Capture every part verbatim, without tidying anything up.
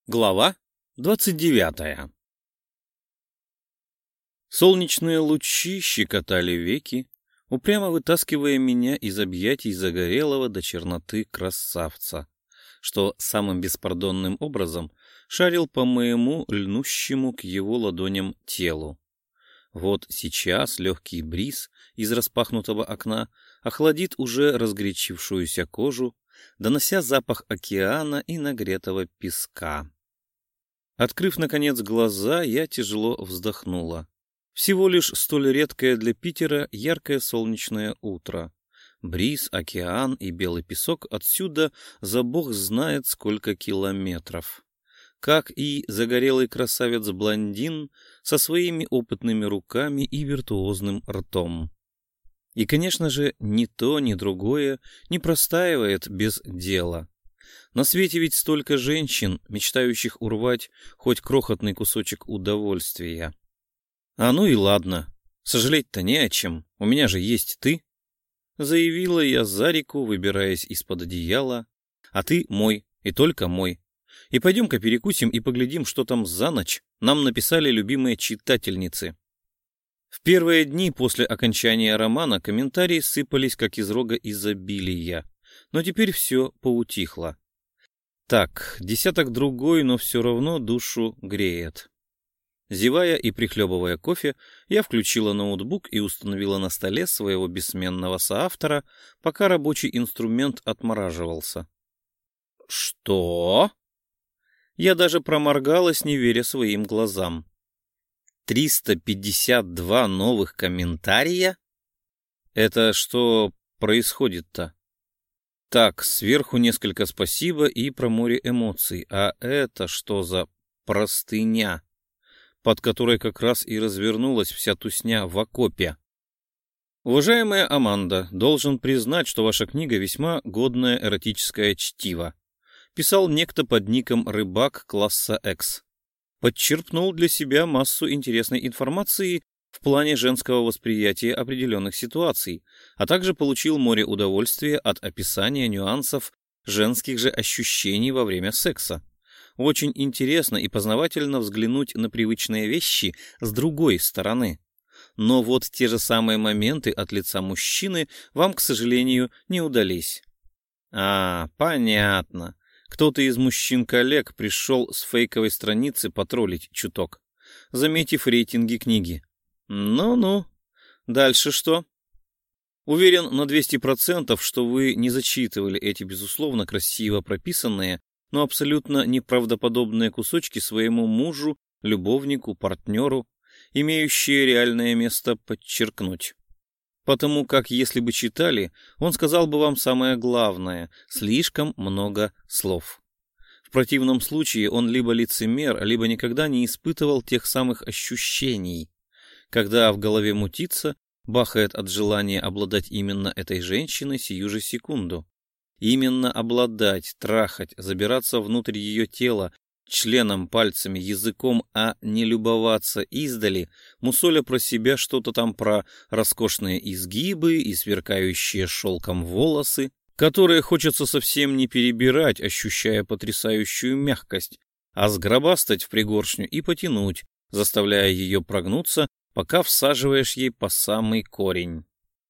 Глава двадцать девятая. Солнечные лучи щекотали веки, упрямо вытаскивая меня из объятий загорелого до черноты красавца, что самым беспардонным образом шарил по моему льнущему к его ладоням телу. Вот сейчас легкий бриз из распахнутого окна охладит уже разгорячившуюся кожу, донося запах океана и нагретого песка. Открыв, наконец, глаза, я тяжело вздохнула. Всего лишь столь редкое для Питера яркое солнечное утро. Бриз, океан и белый песок отсюда за бог знает сколько километров. Как и загорелый красавец-блондин со своими опытными руками и виртуозным ртом. И, конечно же, ни то, ни другое не простаивает без дела. На свете ведь столько женщин, мечтающих урвать хоть крохотный кусочек удовольствия. А ну и ладно, сожалеть-то не о чем, у меня же есть ты, заявила я Зарику, выбираясь из-под одеяла, а ты мой и только мой. И пойдем-ка перекусим и поглядим, что там за ночь нам написали любимые читательницы. В первые дни после окончания романа комментарии сыпались как из рога изобилия, но теперь все поутихло. Так, десяток другой, но все равно душу греет. Зевая и прихлебывая кофе, я включила ноутбук и установила на столе своего бессменного соавтора, пока рабочий инструмент отмораживался. Что? Я даже проморгалась, не веря своим глазам. триста пятьдесят два новых комментария? Это что происходит-то? Так, сверху несколько спасибо и про море эмоций. А это что за простыня, под которой как раз и развернулась вся тусня в окопе? Уважаемая Аманда, должен признать, что ваша книга весьма годное эротическое чтиво. Писал некто под ником «Рыбак класса X». Подчерпнул для себя массу интересной информации в плане женского восприятия определенных ситуаций, а также получил море удовольствия от описания нюансов женских же ощущений во время секса. Очень интересно и познавательно взглянуть на привычные вещи с другой стороны. Но вот те же самые моменты от лица мужчины вам, к сожалению, не удались. А, понятно. Кто-то из мужчин-коллег пришел с фейковой страницы потроллить чуток, заметив рейтинги книги. Ну-ну. Дальше что? Уверен на двести процентов, что вы не зачитывали эти, безусловно, красиво прописанные, но абсолютно неправдоподобные кусочки своему мужу, любовнику, партнеру, имеющие реальное место подчеркнуть. Потому как, если бы читали, он сказал бы вам самое главное — слишком много слов. В противном случае он либо лицемер, либо никогда не испытывал тех самых ощущений, когда в голове мутится, бахает от желания обладать именно этой женщиной сию же секунду. Именно обладать, трахать, забираться внутрь ее тела, членом, пальцами, языком, а не любоваться издали, мусоля про себя что-то там про роскошные изгибы и сверкающие шелком волосы, которые хочется совсем не перебирать, ощущая потрясающую мягкость, а сгробастать в пригоршню и потянуть, заставляя ее прогнуться, пока всаживаешь ей по самый корень.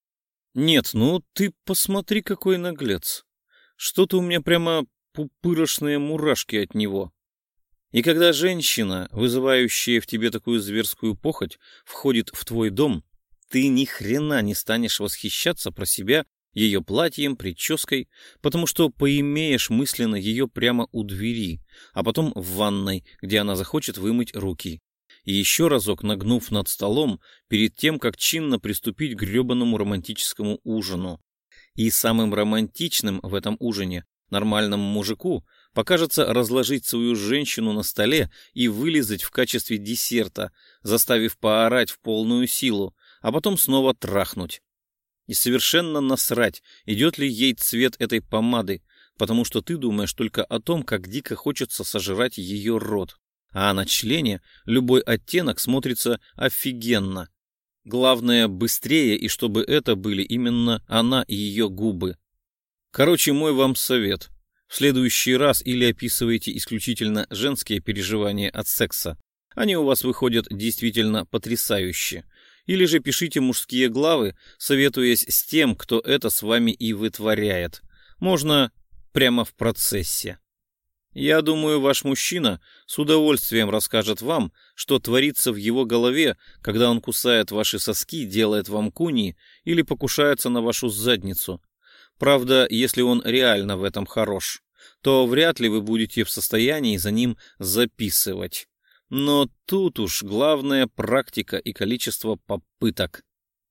Нет, ну ты посмотри, какой наглец. Что-то у меня прямо пупырочные мурашки от него. И когда женщина, вызывающая в тебе такую зверскую похоть, входит в твой дом, ты ни хрена не станешь восхищаться про себя ее платьем, прической, потому что поимеешь мысленно ее прямо у двери, а потом в ванной, где она захочет вымыть руки. И еще разок нагнув над столом, перед тем, как чинно приступить к гребаному романтическому ужину. И самым романтичным в этом ужине нормальному мужику покажется разложить свою женщину на столе и вылизать в качестве десерта, заставив поорать в полную силу, а потом снова трахнуть. И совершенно насрать, идет ли ей цвет этой помады, потому что ты думаешь только о том, как дико хочется сожрать ее рот. А на члене любой оттенок смотрится офигенно. Главное, быстрее, и чтобы это были именно она и ее губы. Короче, мой вам совет. В следующий раз или описывайте исключительно женские переживания от секса. Они у вас выходят действительно потрясающе. Или же пишите мужские главы, советуясь с тем, кто это с вами и вытворяет. Можно прямо в процессе. Я думаю, ваш мужчина с удовольствием расскажет вам, что творится в его голове, когда он кусает ваши соски, делает вам куни или покушается на вашу задницу. Правда, если он реально в этом хорош, то вряд ли вы будете в состоянии за ним записывать. Но тут уж главное практика и количество попыток.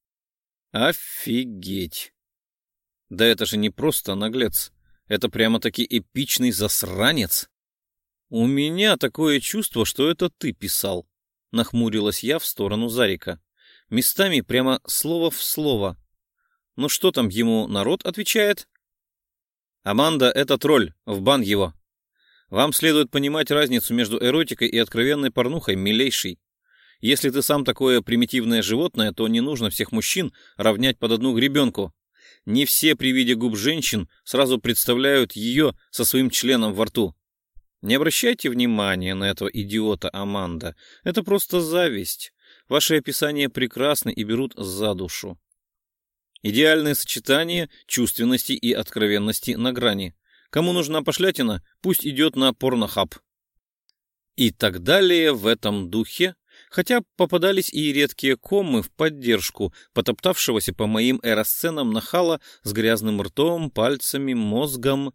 Офигеть! Да это же не просто наглец. Это прямо-таки эпичный засранец. У меня такое чувство, что это ты писал. Нахмурилась я в сторону Зарика. Местами прямо слово в слово. Ну что там ему народ отвечает? Аманда — это тролль, в бан его. Вам следует понимать разницу между эротикой и откровенной порнухой, милейший. Если ты сам такое примитивное животное, то не нужно всех мужчин равнять под одну гребенку. Не все при виде губ женщин сразу представляют ее со своим членом во рту. Не обращайте внимания на этого идиота, Аманда. Это просто зависть. Ваши описания прекрасны и берут за душу. Идеальное сочетание чувственности и откровенности на грани. Кому нужна пошлятина, пусть идет на порнохаб. И так далее в этом духе, хотя попадались и редкие коммы в поддержку потоптавшегося по моим эросценам нахала с грязным ртом, пальцами, мозгом.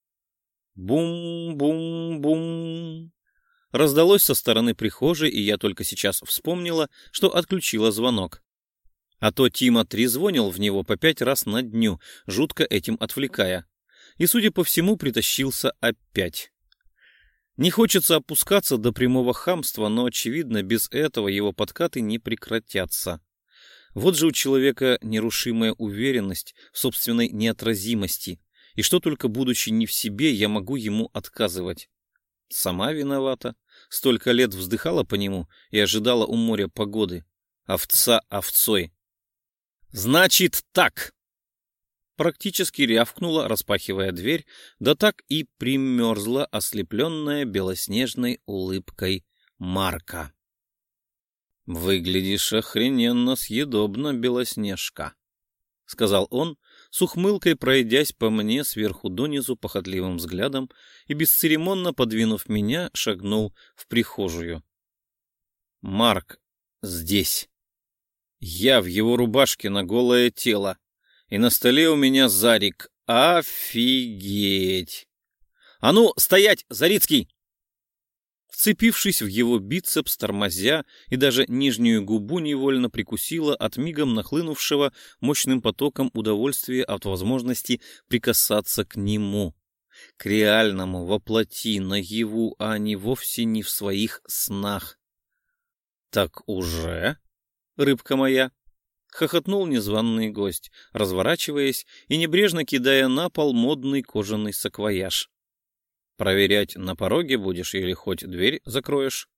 Бум-бум-бум. Раздалось со стороны прихожей, и я только сейчас вспомнила, что отключила звонок. А то Тима трезвонил в него по пять раз на дню, жутко этим отвлекая. И, судя по всему, притащился опять. Не хочется опускаться до прямого хамства, но, очевидно, без этого его подкаты не прекратятся. Вот же у человека нерушимая уверенность в собственной неотразимости, и что только будучи не в себе, я могу ему отказывать. Сама виновата. Столько лет вздыхала по нему и ожидала у моря погоды. Овца овцой. «Значит так!» Практически рявкнула, распахивая дверь, да так и примерзла, ослепленная белоснежной улыбкой Марка. «Выглядишь охрененно съедобно, Белоснежка», — сказал он, с ухмылкой пройдясь по мне сверху донизу похотливым взглядом и, бесцеремонно подвинув меня, шагнул в прихожую. «Марк здесь. Я в его рубашке на голое тело. И на столе у меня Зарик. Офигеть! А ну, стоять, Зарицкий!» Вцепившись в его бицепс, тормозя, и даже нижнюю губу невольно прикусила от мигом нахлынувшего мощным потоком удовольствия от возможности прикасаться к нему. К реальному, воплоти, наяву, а не вовсе не в своих снах. «Так уже, рыбка моя?» — хохотнул незваный гость, разворачиваясь и небрежно кидая на пол модный кожаный саквояж. «Проверять на пороге будешь или хоть дверь закроешь?»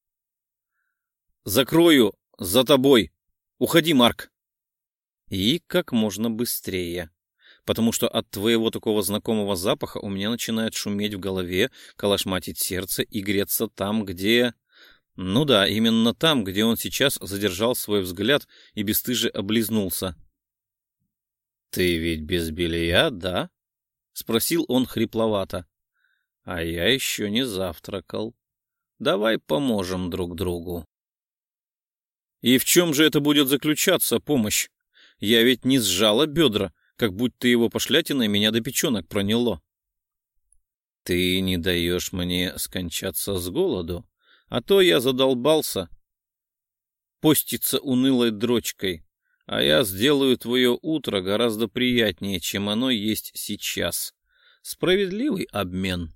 «Закрою! За тобой! Уходи, Марк!» «И как можно быстрее, потому что от твоего такого знакомого запаха у меня начинает шуметь в голове, колошматить сердце и греться там, где...» Ну да, именно там, где он сейчас задержал свой взгляд и бесстыже облизнулся. «Ты ведь без белья, да?» — спросил он хрипловато. «А я еще не завтракал. Давай поможем друг другу». «И в чем же это будет заключаться, помощь? Я ведь не сжала бедра, как будто его пошлятиной меня до печенок проняло». «Ты не даешь мне скончаться с голоду? А то я задолбался поститься унылой дрочкой, а я сделаю твое утро гораздо приятнее, чем оно есть сейчас. Справедливый обмен».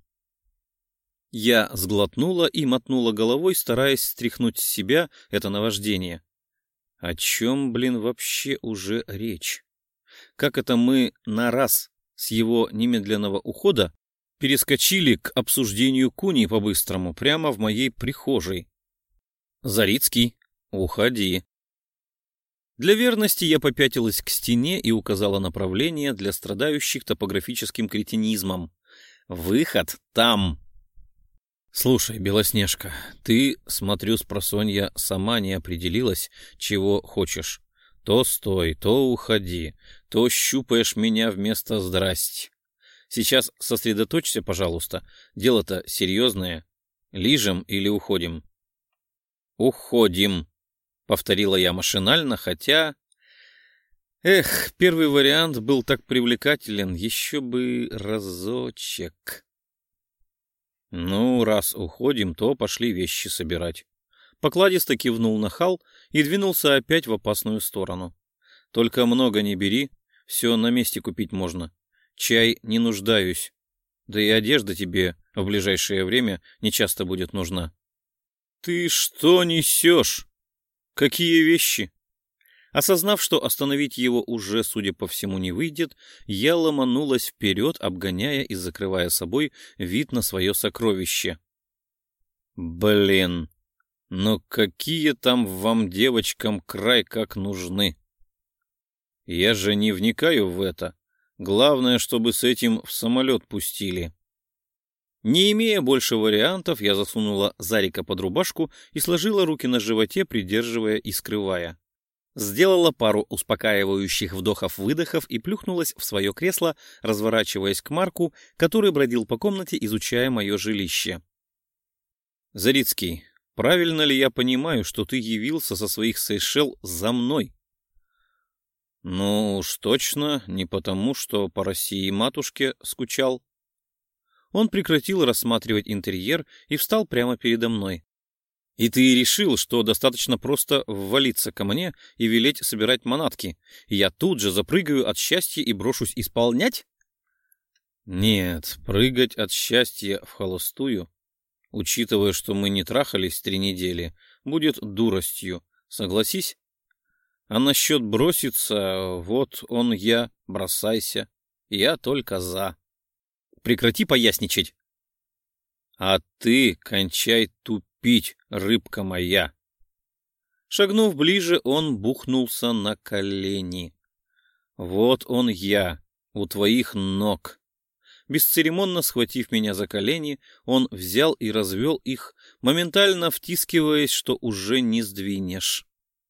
Я сглотнула и мотнула головой, стараясь стряхнуть с себя это наваждение. О чем, блин, вообще уже речь? Как это мы на раз с его немедленного ухода перескочили к обсуждению куни по-быстрому прямо в моей прихожей? «Зарицкий, уходи». Для верности я попятилась к стене и указала направление для страдающих топографическим кретинизмом. Выход там. Слушай, Белоснежка, ты, смотрю, спросонья сама не определилась, чего хочешь. То стой, то уходи, то щупаешь меня вместо здрасти. Сейчас сосредоточься, пожалуйста. Дело-то серьезное. Лижем или уходим? Уходим, повторила я машинально, хотя... Эх, первый вариант был так привлекателен, еще бы разочек. Ну, раз уходим, то пошли вещи собирать. Покладисто кивнул нахал и двинулся опять в опасную сторону. Только много не бери, все на месте купить можно. Чай не нуждаюсь. Да и одежда тебе в ближайшее время не часто будет нужна. Ты что несешь? Какие вещи? Осознав, что остановить его уже, судя по всему, не выйдет, я ломанулась вперед, обгоняя и закрывая собой вид на свое сокровище. Блин, ну какие там вам, девочкам, край как нужны? Я же не вникаю в это. Главное, чтобы с этим в самолет пустили. Не имея больше вариантов, я засунула Зарика под рубашку и сложила руки на животе, придерживая и скрывая. Сделала пару успокаивающих вдохов-выдохов и плюхнулась в свое кресло, разворачиваясь к Марку, который бродил по комнате, изучая мое жилище. «Зарицкий, правильно ли я понимаю, что ты явился со своих Сейшел за мной?» «Ну уж точно, не потому, что по России матушке скучал». Он прекратил рассматривать интерьер и встал прямо передо мной. «И ты решил, что достаточно просто ввалиться ко мне и велеть собирать манатки, и я тут же запрыгаю от счастья и брошусь исполнять?» «Нет, прыгать от счастья в холостую, учитывая, что мы не трахались три недели, будет дуростью, согласись? А насчет броситься, вот он я, бросайся, я только за. Прекрати поясничать. А ты кончай тупить, рыбка моя». Шагнув ближе, он бухнулся на колени. «Вот он я, у твоих ног». Бесцеремонно схватив меня за колени, он взял и развел их, моментально втискиваясь, что уже не сдвинешь.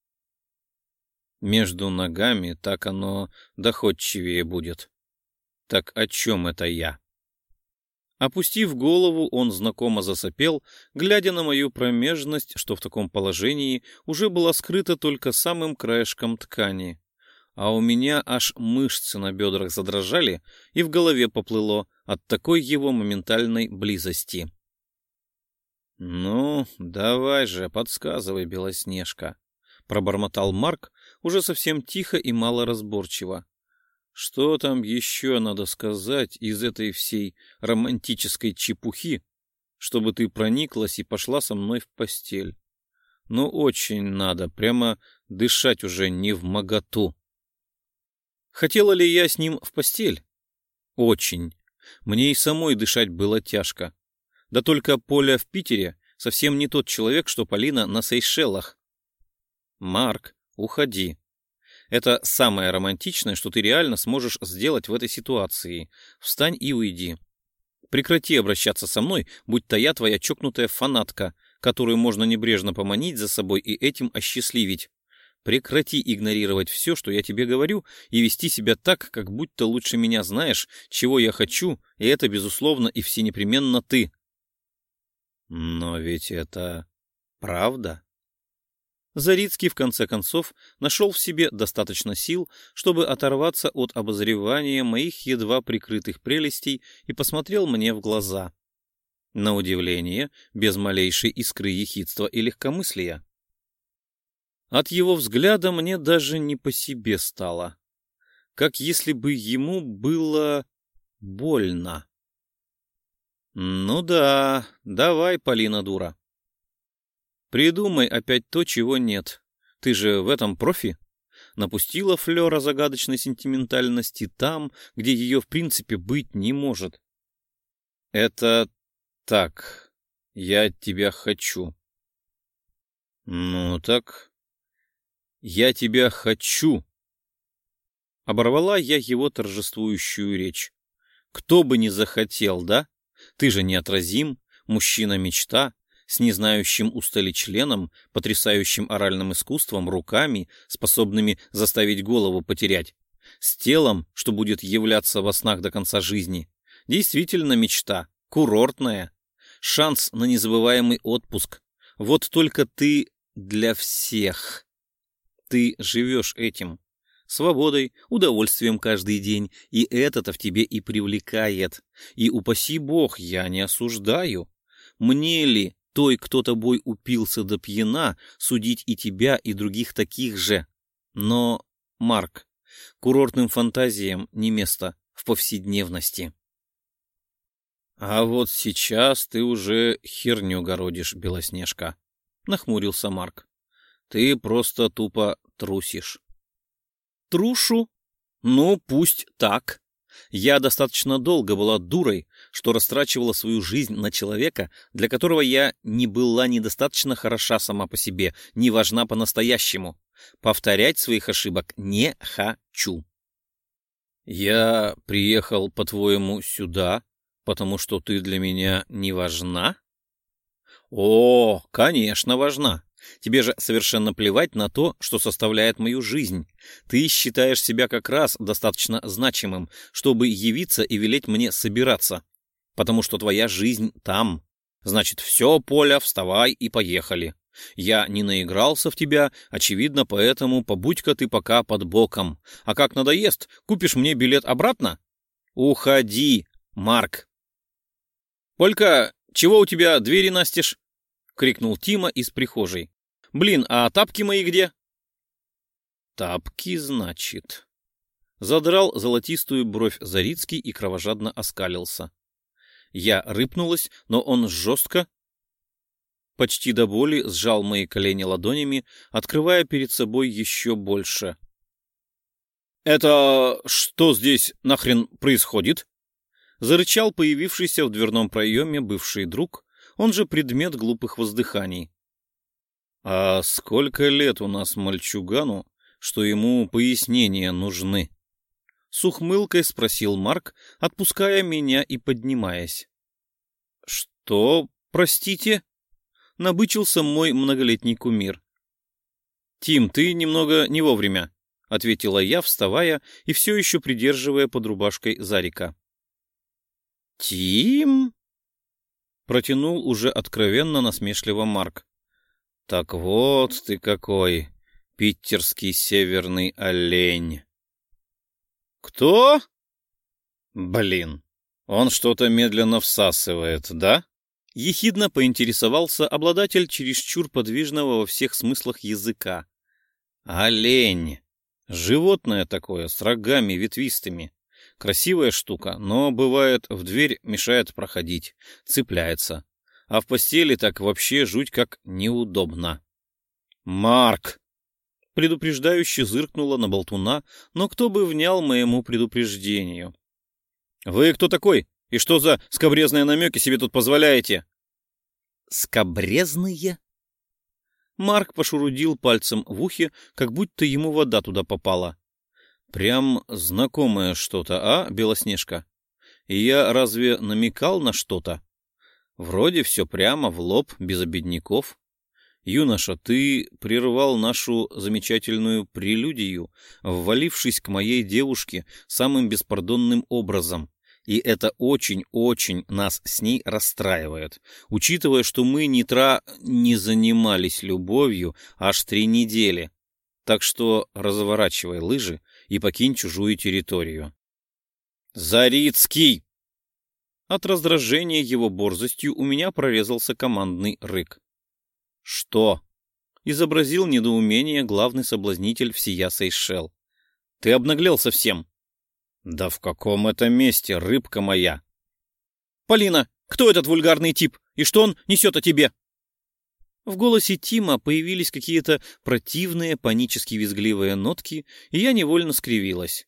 Между ногами так оно доходчивее будет. Так о чем это я? Опустив голову, он знакомо засопел, глядя на мою промежность, что в таком положении уже была скрыта только самым краешком ткани. А у меня аж мышцы на бедрах задрожали и в голове поплыло от такой его моментальной близости. «Ну, давай же, подсказывай, Белоснежка», — пробормотал Марк уже совсем тихо и малоразборчиво. «Что там еще надо сказать из этой всей романтической чепухи, чтобы ты прониклась и пошла со мной в постель? Ну, очень надо, прямо дышать уже невмоготу». Хотела ли я с ним в постель? Очень. Мне и самой дышать было тяжко. Да только Поля в Питере совсем не тот человек, что Полина на Сейшелах. Марк, уходи. Это самое романтичное, что ты реально сможешь сделать в этой ситуации. Встань и уйди. Прекрати обращаться со мной, будь то я твоя чокнутая фанатка, которую можно небрежно поманить за собой и этим осчастливить. Прекрати игнорировать все, что я тебе говорю, и вести себя так, как будто лучше меня знаешь, чего я хочу, и это, безусловно, и всенепременно ты. Но ведь это правда. Зарицкий, в конце концов, нашел в себе достаточно сил, чтобы оторваться от обозревания моих едва прикрытых прелестей и посмотрел мне в глаза. На удивление, без малейшей искры ехидства и легкомыслия. От его взгляда мне даже не по себе стало, как если бы ему было больно. «Ну да, давай, Полина дура. Придумай опять то, чего нет. Ты же в этом профи. Напустила флера загадочной сентиментальности там, где ее в принципе быть не может. Это так. Я тебя хочу». «Ну так, я тебя хочу». Оборвала я его торжествующую речь. Кто бы не захотел, да? Ты же неотразим, мужчина-мечта, с незнающим устали членом, потрясающим оральным искусством, руками, способными заставить голову потерять, с телом, что будет являться во снах до конца жизни. Действительно мечта, курортная, шанс на незабываемый отпуск. Вот только ты для всех. Ты живешь этим. Свободой, удовольствием каждый день, и это-то в тебе и привлекает. И упаси бог, я не осуждаю. Мне ли, той, кто тобой упился до пьяна, судить и тебя, и других таких же? Но, Марк, курортным фантазиям не место в повседневности. А вот сейчас ты уже херню городишь, Белоснежка, — нахмурился Марк. Ты просто тупо трусишь. Трушу? Ну, пусть так. Я достаточно долго была дурой, что растрачивала свою жизнь на человека, для которого я не была недостаточно хороша сама по себе, не важна по-настоящему. Повторять своих ошибок не хочу. Я приехал, по-твоему, сюда, потому что ты для меня не важна? О, конечно, важна. Тебе же совершенно плевать на то, что составляет мою жизнь. Ты считаешь себя как раз достаточно значимым, чтобы явиться и велеть мне собираться. Потому что твоя жизнь там. Значит, все, Поля, вставай и поехали. Я не наигрался в тебя, очевидно, поэтому побудь-ка ты пока под боком. А как надоест, купишь мне билет обратно? Уходи, Марк. Полька, чего у тебя двери настежь? — крикнул Тима из прихожей. «Блин, а тапки мои где?» «Тапки, значит...» Задрал золотистую бровь Зарицкий и кровожадно оскалился. Я рыпнулась, но он жестко, почти до боли, сжал мои колени ладонями, открывая перед собой еще больше. «Это что здесь нахрен происходит?» Зарычал появившийся в дверном проеме бывший друг, он же предмет глупых воздыханий. «А сколько лет у нас мальчугану, что ему пояснения нужны?» С ухмылкой спросил Марк, отпуская меня и поднимаясь. «Что, простите?» — набычился мой многолетний кумир. «Тим, ты немного не вовремя», — ответила я, вставая и все еще придерживая под рубашкой Зарика. «Тим?» — протянул уже откровенно насмешливо Марк. «Так вот ты какой, питерский северный олень!» «Кто?» «Блин, он что-то медленно всасывает, да?» Ехидно поинтересовался обладатель чересчур подвижного во всех смыслах языка. «Олень! Животное такое, с рогами ветвистыми. Красивая штука, но, бывает, в дверь мешает проходить, цепляется. А в постели так вообще жуть как неудобно. «Марк!» — предупреждающе зыркнула на болтуна, но кто бы внял моему предупреждению. «Вы кто такой? И что за скабрезные намеки себе тут позволяете?» «Скабрезные?» Марк пошурудил пальцем в ухе, как будто ему вода туда попала. Прям знакомое что-то, а, Белоснежка? И я разве намекал на что-то? Вроде все прямо, в лоб, без обедняков. Юноша, ты прервал нашу замечательную прелюдию, ввалившись к моей девушке самым беспардонным образом. И это очень-очень нас с ней расстраивает, учитывая, что мы не тра... не занимались любовью аж три недели. Так что разворачивай лыжи и покинь чужую территорию. «Зарицкий!» От раздражения его борзостью у меня прорезался командный рык. «Что?» — изобразил недоумение главный соблазнитель всея Сейшел. «Ты обнаглел совсем!» «Да в каком это месте, рыбка моя?» «Полина, кто этот вульгарный тип? И что он несет о тебе?» В голосе Тима появились какие-то противные, панически визгливые нотки, и я невольно скривилась.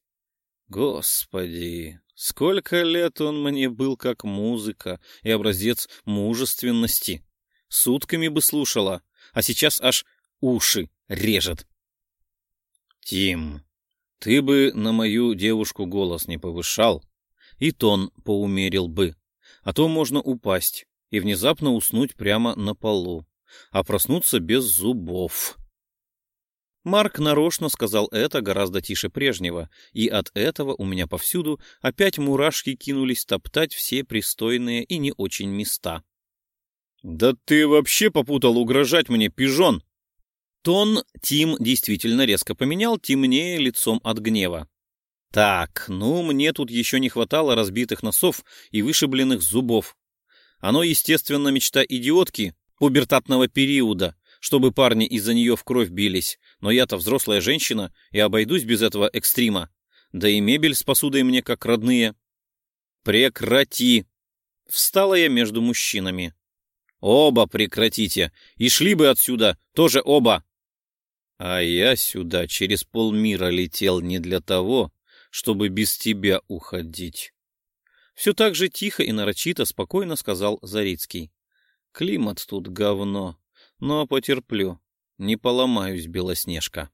Господи, сколько лет он мне был как музыка и образец мужественности. Сутками бы слушала, а сейчас аж уши режет. Тим, ты бы на мою девушку голос не повышал. и тон поумерил бы. А то можно упасть и внезапно уснуть прямо на полу, а проснуться без зубов. Марк нарочно сказал это гораздо тише прежнего, и от этого у меня повсюду опять мурашки кинулись топтать все пристойные и не очень места. «Да ты вообще попутал угрожать мне, пижон!» Тон Тим действительно резко поменял, темнее лицом от гнева. «Так, ну мне тут еще не хватало разбитых носов и вышибленных зубов. Оно, естественно, мечта идиотки пубертатного периода, чтобы парни из-за нее в кровь бились, но я-то взрослая женщина и обойдусь без этого экстрима. Да и мебель с посудой мне как родные». «Прекрати!» Встала я между мужчинами. «Оба прекратите! И шли бы отсюда, тоже оба!» «А я сюда через полмира летел не для того, чтобы без тебя уходить». Все так же тихо и нарочито спокойно сказал Зарицкий. «Климат тут говно. Но потерплю, не поломаюсь, Белоснежка».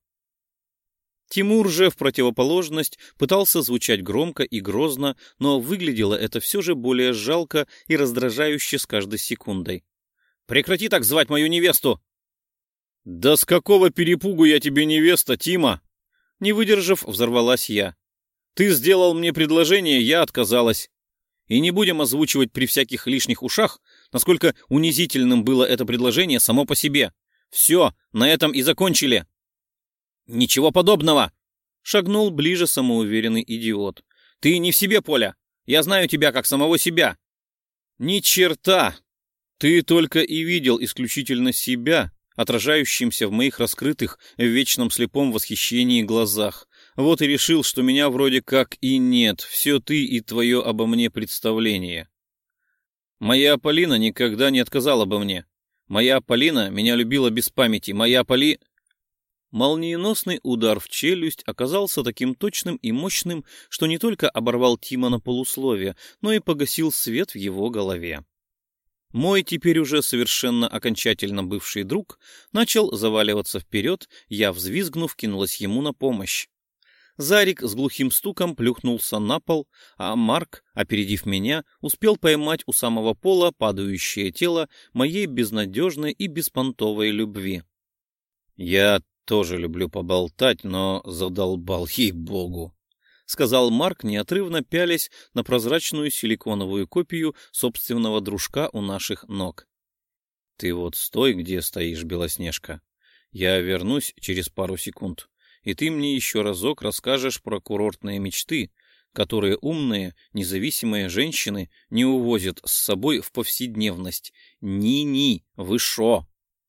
Тимур же, в противоположность, пытался звучать громко и грозно, но выглядело это все же более жалко и раздражающе с каждой секундой. «Прекрати так звать мою невесту!» «Да с какого перепугу я тебе невеста, Тима?» Не выдержав, взорвалась я. «Ты сделал мне предложение, я отказалась. И не будем озвучивать при всяких лишних ушах, насколько унизительным было это предложение само по себе. Все, на этом и закончили». «Ничего подобного!» — шагнул ближе самоуверенный идиот. «Ты не в себе, Поля. Я знаю тебя как самого себя». «Ни черта! Ты только и видел исключительно себя, отражающимся в моих раскрытых в вечном слепом восхищении глазах. Вот и решил, что меня вроде как и нет, все ты и твое обо мне представление. Моя Полина никогда не отказала бы мне. Моя Полина меня любила без памяти. Моя Поли...» Молниеносный удар в челюсть оказался таким точным и мощным, что не только оборвал Тима на полусловие, но и погасил свет в его голове. Мой теперь уже совершенно окончательно бывший друг начал заваливаться вперед, я, взвизгнув, кинулась ему на помощь. Зарик с глухим стуком плюхнулся на пол, а Марк, опередив меня, успел поймать у самого пола падающее тело моей безнадежной и беспонтовой любви. «Я тоже люблю поболтать, но задолбал, ей-богу», — сказал Марк, неотрывно пялясь на прозрачную силиконовую копию собственного дружка у наших ног. «Ты вот стой, где стоишь, Белоснежка. Я вернусь через пару секунд, и ты мне еще разок расскажешь про курортные мечты, которые умные, независимые женщины не увозят с собой в повседневность. Ни-ни, вы шо?»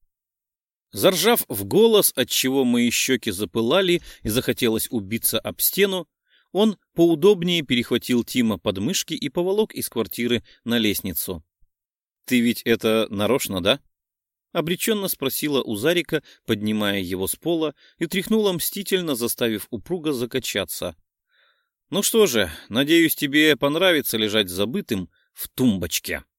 Заржав в голос, отчего мои щеки запылали и захотелось убиться об стену, он поудобнее перехватил Тима под мышки и поволок из квартиры на лестницу. «Ты ведь это нарочно, да?» — обреченно спросила у Зарика, поднимая его с пола, и тряхнула мстительно, заставив упруго закачаться. «Ну что же, надеюсь, тебе понравится лежать забытым в тумбочке».